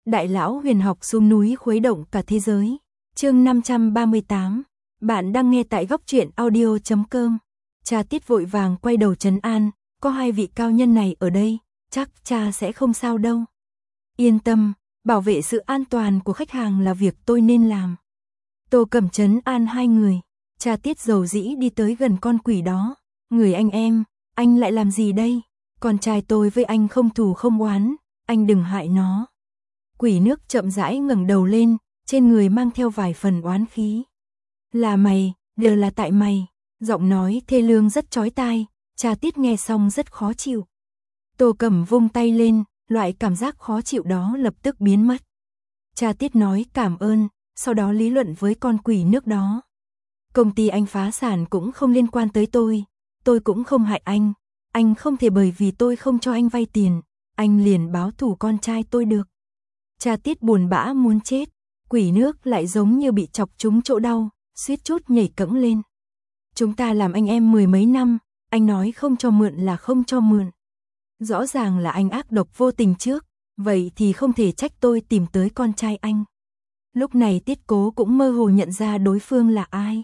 Đại lão huyền học xuống núi khuấy động cả thế giới. Chương 538. Bạn đang nghe tại góc truyện audio.com. Cha Tiết vội vàng quay đầu trấn an, có hai vị cao nhân này ở đây, chắc cha sẽ không sao đâu. Yên tâm, bảo vệ sự an toàn của khách hàng là việc tôi nên làm. Tô Cẩm trấn an hai người. Cha Tiết dầu dĩ đi tới gần con quỷ đó. Người anh em, anh lại làm gì đây? Con trai tôi với anh không thù không oán, anh đừng hại nó. Quỷ nước chậm rãi ngẩng đầu lên, trên người mang theo vài phần oán khí. Là mày, đều là tại mày. Giọng nói thê lương rất chói tai, Cha Tiết nghe xong rất khó chịu. Tô Cẩm vung tay lên, loại cảm giác khó chịu đó lập tức biến mất. Cha Tiết nói cảm ơn, sau đó lý luận với con quỷ nước đó. Công ty anh phá sản cũng không liên quan tới tôi cũng không hại anh không thể bởi vì tôi không cho anh vay tiền, anh liền báo thù con trai tôi được. Cha Tiết buồn bã muốn chết, quỷ nước lại giống như bị chọc trúng chỗ đau, suýt chút nhảy cẫng lên. Chúng ta làm anh em mười mấy năm, anh nói không cho mượn là không cho mượn. Rõ ràng là anh ác độc vô tình trước, vậy thì không thể trách tôi tìm tới con trai anh. Lúc này Tiết Cố cũng mơ hồ nhận ra đối phương là ai.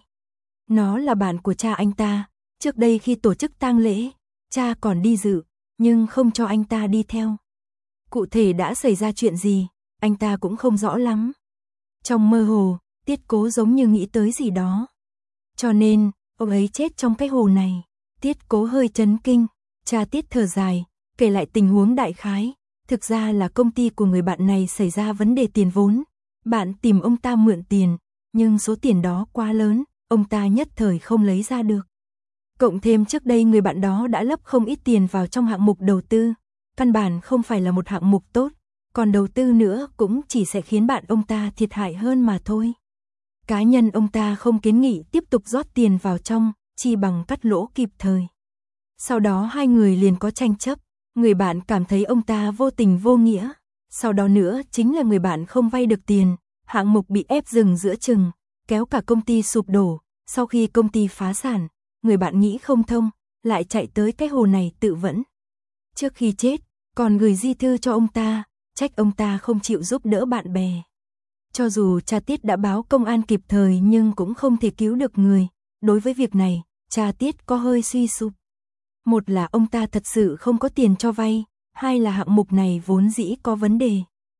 Nó là bạn của cha anh ta, trước đây khi tổ chức tang lễ, cha còn đi dự, nhưng không cho anh ta đi theo. Cụ thể đã xảy ra chuyện gì, anh ta cũng không rõ lắm. Trong mơ hồ, Tiết Cố giống như nghĩ tới gì đó. Cho nên, ông ấy chết trong cái hồ này. Tiết Cố hơi chấn kinh, cha Tiết thở dài, kể lại tình huống đại khái. Thực ra là công ty của người bạn này xảy ra vấn đề tiền vốn. Bạn tìm ông ta mượn tiền, nhưng số tiền đó quá lớn, ông ta nhất thời không lấy ra được. Cộng thêm trước đây người bạn đó đã lấp không ít tiền vào trong hạng mục đầu tư. Căn bản không phải là một hạng mục tốt, còn đầu tư nữa cũng chỉ sẽ khiến bạn ông ta thiệt hại hơn mà thôi. Cá nhân ông ta không kiến nghị tiếp tục rót tiền vào trong, chi bằng cắt lỗ kịp thời. Sau đó hai người liền có tranh chấp, người bạn cảm thấy ông ta vô tình vô nghĩa. Sau đó nữa chính là người bạn không vay được tiền, hạng mục bị ép dừng giữa chừng, kéo cả công ty sụp đổ. Sau khi công ty phá sản, người bạn nghĩ không thông, lại chạy tới cái hồ này tự vẫn. Trước khi chết, còn gửi di thư cho ông ta, trách ông ta không chịu giúp đỡ bạn bè. Cho dù cha Tiết đã báo công an kịp thời nhưng cũng không thể cứu được người. Đối với việc này, cha Tiết có hơi suy sụp. Một là ông ta thật sự không có tiền cho vay, hai là hạng mục này vốn dĩ có vấn đề.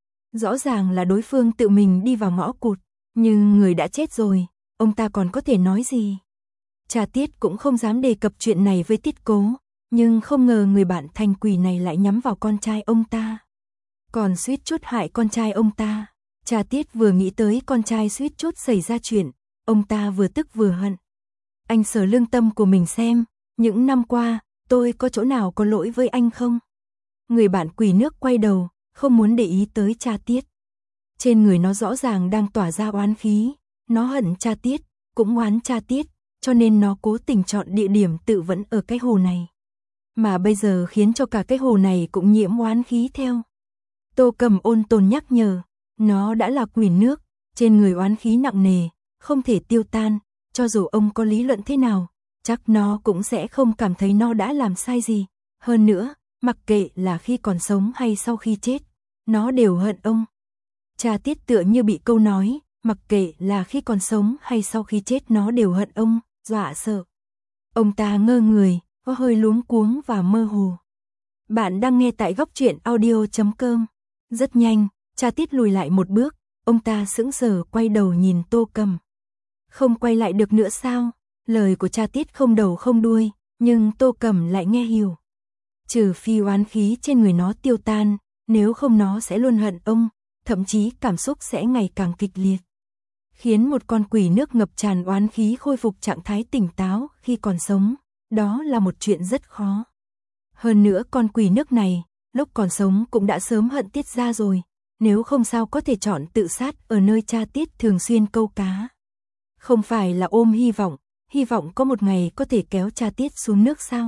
Rõ ràng là đối phương tự mình đi vào ngõ cụt, nhưng người đã chết rồi, ông ta còn có thể nói gì? Cha Tiết cũng không dám đề cập chuyện này với Tiết Cố, nhưng không ngờ người bạn thành quỷ này lại nhắm vào con trai ông ta. Còn suýt chút hại con trai ông ta. Cha Tiết vừa nghĩ tới con trai suýt chút xảy ra chuyện, ông ta vừa tức vừa hận. Anh sờ lương tâm của mình xem, những năm qua, tôi có chỗ nào có lỗi với anh không? Người bạn quỷ nước quay đầu, không muốn để ý tới cha Tiết. Trên người nó rõ ràng đang tỏa ra oán khí, nó hận cha Tiết, cũng oán cha Tiết, cho nên nó cố tình chọn địa điểm tự vẫn ở cái hồ này. Mà bây giờ khiến cho cả cái hồ này cũng nhiễm oán khí theo. Tô Cẩm ôn tồn nhắc nhở, nó đã là quỷ nước, trên người oán khí nặng nề, không thể tiêu tan, cho dù ông có lý luận thế nào, chắc nó cũng sẽ không cảm thấy nó đã làm sai gì. Hơn nữa, mặc kệ là khi còn sống hay sau khi chết, nó đều hận ông. Cha Tiết tựa như bị câu nói, mặc kệ là khi còn sống hay sau khi chết nó đều hận ông, dọa sợ. Ông ta ngơ người, có hơi luống cuống và mơ hồ. Bạn đang nghe tại góc truyện audio.com. Rất nhanh, cha Tiết lùi lại một bước, ông ta sững sờ quay đầu nhìn Tô Cẩm. Không quay lại được nữa sao? Lời của cha Tiết không đầu không đuôi, nhưng Tô Cẩm lại nghe hiểu. Trừ phi oán khí trên người nó tiêu tan, nếu không nó sẽ luôn hận ông, thậm chí cảm xúc sẽ ngày càng kịch liệt. Khiến một con quỷ nước ngập tràn oán khí khôi phục trạng thái tỉnh táo khi còn sống, đó là một chuyện rất khó. Hơn nữa con quỷ nước này, lúc còn sống cũng đã sớm hận Tiết ra rồi, nếu không sao có thể chọn tự sát ở nơi cha Tiết thường xuyên câu cá. Không phải là ôm hy vọng có một ngày có thể kéo cha Tiết xuống nước sao?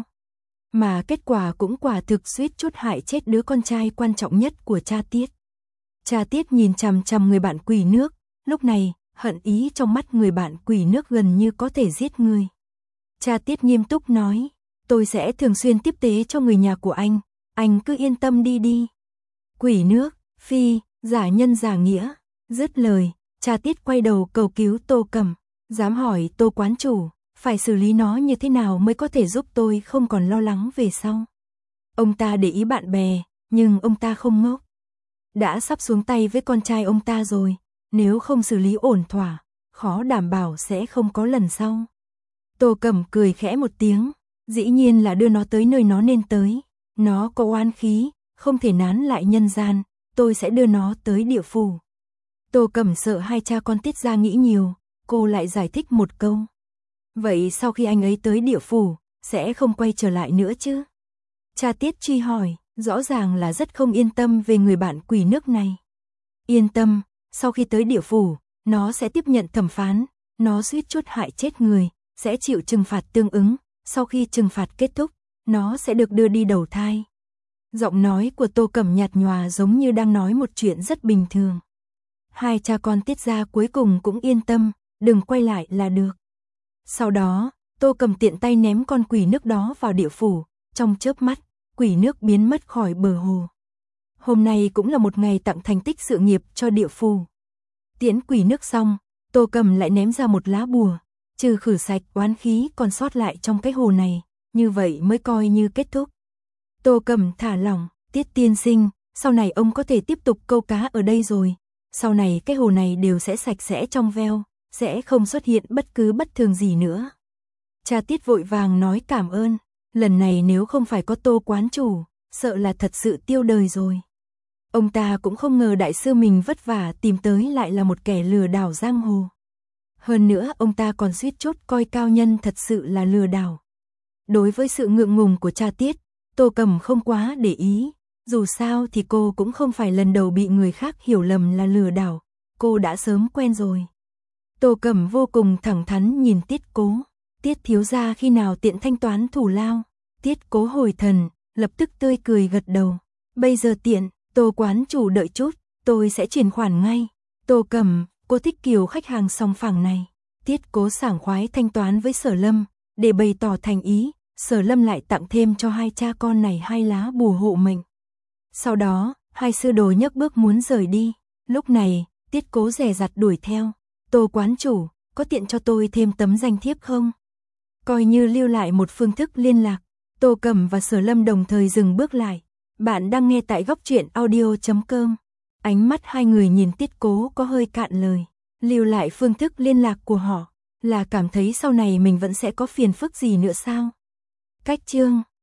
Mà kết quả cũng quả thực suýt chút hại chết đứa con trai quan trọng nhất của cha Tiết. Cha Tiết nhìn chằm chằm người bạn quỷ nước, lúc này, hận ý trong mắt người bạn quỷ nước gần như có thể giết người. Cha Tiết nghiêm túc nói, tôi sẽ thường xuyên tiếp tế cho người nhà của anh cứ yên tâm đi. Quỷ nước, phi, giả nhân giả nghĩa. Dứt lời, cha Tiết quay đầu cầu cứu Tô Cẩm, dám hỏi Tô quán chủ, phải xử lý nó như thế nào mới có thể giúp tôi không còn lo lắng về sau. Ông ta để ý bạn bè, nhưng ông ta không ngốc. Đã sắp xuống tay với con trai ông ta rồi, nếu không xử lý ổn thỏa, khó đảm bảo sẽ không có lần sau. Tô Cẩm cười khẽ một tiếng, dĩ nhiên là đưa nó tới nơi nó nên tới. Nó có oán khí, không thể nán lại nhân gian, tôi sẽ đưa nó tới địa phủ. Tô Cẩm sợ hai cha con Tiết ra nghĩ nhiều, cô lại giải thích một câu. Vậy sau khi anh ấy tới địa phủ, sẽ không quay trở lại nữa chứ? Cha Tiết truy hỏi, rõ ràng là rất không yên tâm về người bạn quỷ nước này. Yên tâm, sau khi tới địa phủ, nó sẽ tiếp nhận thẩm phán, nó suýt chút hại chết người, sẽ chịu trừng phạt tương ứng, sau khi trừng phạt kết thúc, nó sẽ được đưa đi đầu thai. Giọng nói của Tô Cẩm nhạt nhòa giống như đang nói một chuyện rất bình thường. Hai cha con Tiết ra cuối cùng cũng yên tâm, đừng quay lại là được. Sau đó, Tô Cẩm tiện tay ném con quỷ nước đó vào địa phủ, trong chớp mắt, quỷ nước biến mất khỏi bờ hồ. Hôm nay cũng là một ngày tặng thành tích sự nghiệp cho địa phủ. Tiễn quỷ nước xong, Tô Cẩm lại ném ra một lá bùa, trừ khử sạch oán khí còn sót lại trong cái hồ này, như vậy mới coi như kết thúc. Tô Cẩm thả lỏng, Tiết tiên sinh, sau này ông có thể tiếp tục câu cá ở đây rồi. Sau này cái hồ này đều sẽ sạch sẽ trong veo, sẽ không xuất hiện bất cứ bất thường gì nữa. Cha Tiết vội vàng nói cảm ơn, lần này nếu không phải có Tô quán chủ, sợ là thật sự tiêu đời rồi. Ông ta cũng không ngờ đại sư mình vất vả tìm tới lại là một kẻ lừa đảo giang hồ. Hơn nữa ông ta còn suýt chút coi cao nhân thật sự là lừa đảo. Đối với sự ngượng ngùng của cha Tiết, Tô Cẩm không quá để ý, dù sao thì cô cũng không phải lần đầu bị người khác hiểu lầm là lừa đảo, cô đã sớm quen rồi. Tô Cẩm vô cùng thẳng thắn nhìn Tiết Cố, Tiết thiếu gia khi nào tiện thanh toán thủ lao. Tiết Cố hồi thần, lập tức tươi cười gật đầu. Bây giờ tiện, Tô quán chủ đợi chút, tôi sẽ chuyển khoản ngay. Tô Cẩm, cô thích kiểu khách hàng sòng phẳng này. Tiết Cố sảng khoái thanh toán với Sở Lâm, để bày tỏ thành ý, Sở Lâm lại tặng thêm cho hai cha con này 2 lá bùa hộ mệnh. Sau đó, hai sư đồ nhấc bước muốn rời đi. Lúc này, Tiết Cố dè dặt đuổi theo. Tô quán chủ, có tiện cho tôi thêm tấm danh thiếp không? Coi như lưu lại một phương thức liên lạc. Tô Cẩm và Sở Lâm đồng thời dừng bước lại. Bạn đang nghe tại góc truyện audio.com. Ánh mắt hai người nhìn Tiết Cố có hơi cạn lời. Lưu lại phương thức liên lạc của họ, là cảm thấy sau này mình vẫn sẽ có phiền phức gì nữa sao? Cách chương